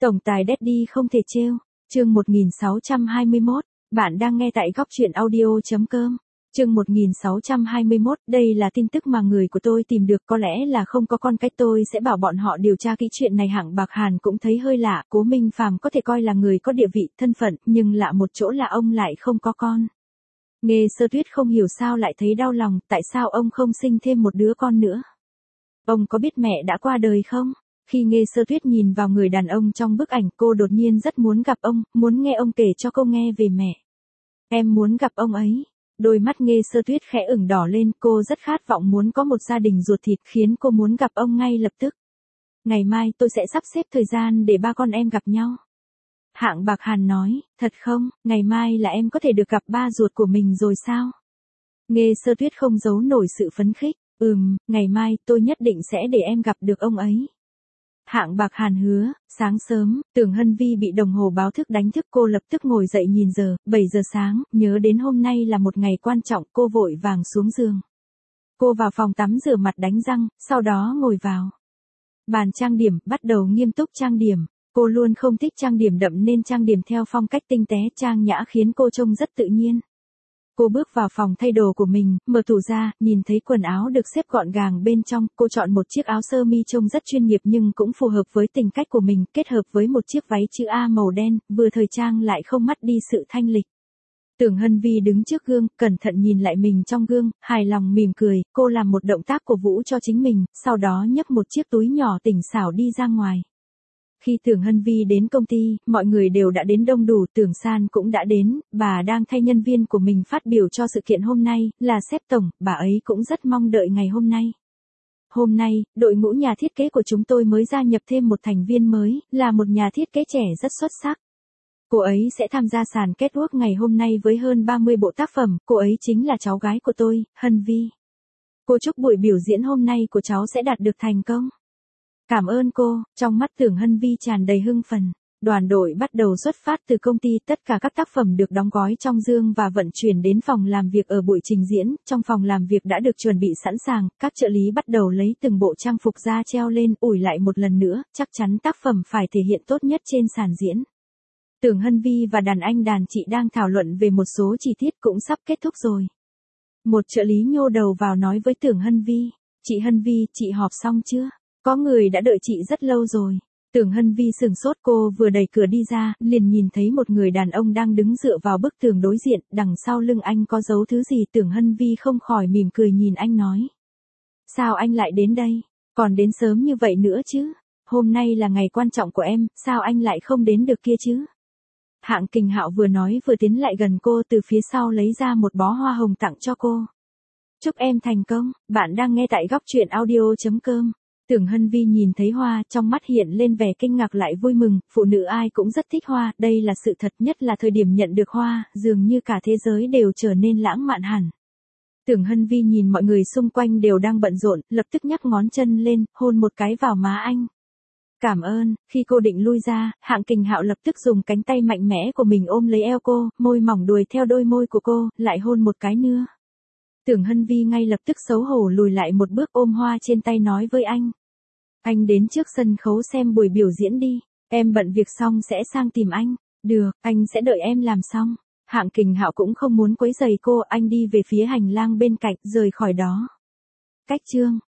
Tổng tài Daddy không thể trêu. Chương 1621, bạn đang nghe tại góc truyện audio.com. Chương 1621, đây là tin tức mà người của tôi tìm được, có lẽ là không có con cái, tôi sẽ bảo bọn họ điều tra kỹ chuyện này. Hạng Bạc Hàn cũng thấy hơi lạ, Cố Minh Phàm có thể coi là người có địa vị, thân phận, nhưng lạ một chỗ là ông lại không có con. Nghê Sơ Tuyết không hiểu sao lại thấy đau lòng, tại sao ông không sinh thêm một đứa con nữa. Ông có biết mẹ đã qua đời không? Khi Nghê Sơ Tuyết nhìn vào người đàn ông trong bức ảnh, cô đột nhiên rất muốn gặp ông, muốn nghe ông kể cho cô nghe về mẹ. Em muốn gặp ông ấy. Đôi mắt Nghê Sơ Tuyết khẽ ửng đỏ lên, cô rất khát vọng muốn có một gia đình ruột thịt, khiến cô muốn gặp ông ngay lập tức. Ngày mai tôi sẽ sắp xếp thời gian để ba con em gặp nhau. Hạng Bạc Hàn nói, thật không, ngày mai là em có thể được gặp ba ruột của mình rồi sao? Nghê Sơ Tuyết không giấu nổi sự phấn khích, ngày mai tôi nhất định sẽ để em gặp được ông ấy. Hạng Bạc Hàn hứa. Sáng sớm, Tưởng Hân Vi bị đồng hồ báo thức đánh thức, cô lập tức ngồi dậy nhìn giờ, 7 giờ sáng, nhớ đến hôm nay là một ngày quan trọng, cô vội vàng xuống giường. Cô vào phòng tắm rửa mặt đánh răng, sau đó ngồi vào bàn trang điểm, bắt đầu nghiêm túc trang điểm. Cô luôn không thích trang điểm đậm nên trang điểm theo phong cách tinh tế, trang nhã khiến cô trông rất tự nhiên. Cô bước vào phòng thay đồ của mình, mở tủ ra, nhìn thấy quần áo được xếp gọn gàng bên trong, cô chọn một chiếc áo sơ mi trông rất chuyên nghiệp nhưng cũng phù hợp với tính cách của mình, kết hợp với một chiếc váy chữ A màu đen, vừa thời trang lại không mất đi sự thanh lịch. Tưởng Hân Vi đứng trước gương, cẩn thận nhìn lại mình trong gương, hài lòng mỉm cười, cô làm một động tác cổ vũ cho chính mình, sau đó nhấc một chiếc túi nhỏ tỉnh xảo đi ra ngoài. Khi Tưởng Hân Vi đến công ty, mọi người đều đã đến đông đủ, Tưởng San cũng đã đến, bà đang thay nhân viên của mình phát biểu cho sự kiện hôm nay, là sếp tổng, bà ấy cũng rất mong đợi ngày hôm nay. Hôm nay, đội ngũ nhà thiết kế của chúng tôi mới gia nhập thêm một thành viên mới, là một nhà thiết kế trẻ rất xuất sắc. Cô ấy sẽ tham gia sàn catwalk ngày hôm nay với hơn 30 bộ tác phẩm, cô ấy chính là cháu gái của tôi, Hân Vi. Cô chúc buổi biểu diễn hôm nay của cháu sẽ đạt được thành công. Cảm ơn cô, trong mắt Tưởng Hân Vi tràn đầy hưng phấn. Đoàn đội bắt đầu xuất phát từ công ty, tất cả các tác phẩm được đóng gói trong dương và vận chuyển đến phòng làm việc ở buổi trình diễn. Trong phòng làm việc đã được chuẩn bị sẵn sàng, các trợ lý bắt đầu lấy từng bộ trang phục ra treo lên, ủi lại một lần nữa, chắc chắn tác phẩm phải thể hiện tốt nhất trên sàn diễn. Tưởng Hân Vi và đàn anh đàn chị đang thảo luận về một số chi tiết, cũng sắp kết thúc rồi. Một trợ lý nhô đầu vào nói với Tưởng Hân Vi, chị Hân Vi, chị họp xong chưa? Có người đã đợi chị rất lâu rồi. Tưởng Hân Vi sửng sốt, cô vừa đẩy cửa đi ra, liền nhìn thấy một người đàn ông đang đứng dựa vào bức tường đối diện, đằng sau lưng anh có giấu thứ gì. Tưởng Hân Vi không khỏi mỉm cười nhìn anh nói. Sao anh lại đến đây? Còn đến sớm như vậy nữa chứ? Hôm nay là ngày quan trọng của em, sao anh lại không đến được kia chứ? Hạng Kình Hạo vừa nói vừa tiến lại gần cô, từ phía sau lấy ra một bó hoa hồng tặng cho cô. Chúc em thành công, bạn đang nghe tại góc truyện audio.com. Tưởng Hân Vi nhìn thấy hoa, trong mắt hiện lên vẻ kinh ngạc lại vui mừng, phụ nữ ai cũng rất thích hoa, đây là sự thật, nhất là thời điểm nhận được hoa, dường như cả thế giới đều trở nên lãng mạn hẳn. Tưởng Hân Vi nhìn mọi người xung quanh đều đang bận rộn, lập tức nhấc ngón chân lên, hôn một cái vào má anh. Cảm ơn. Khi cô định lui ra, Hạng Kình Hạo lập tức dùng cánh tay mạnh mẽ của mình ôm lấy eo cô, môi mỏng đuổi theo đôi môi của cô, lại hôn một cái nữa. Tưởng Hân Vi ngay lập tức xấu hổ lùi lại một bước, ôm hoa trên tay nói với anh. Anh đến trước sân khấu xem buổi biểu diễn đi, em bận việc xong sẽ sang tìm anh. Được, anh sẽ đợi em làm xong. Hạng Kình Hạo cũng không muốn quấy rầy cô, anh đi về phía hành lang bên cạnh, rời khỏi đó. Cách chương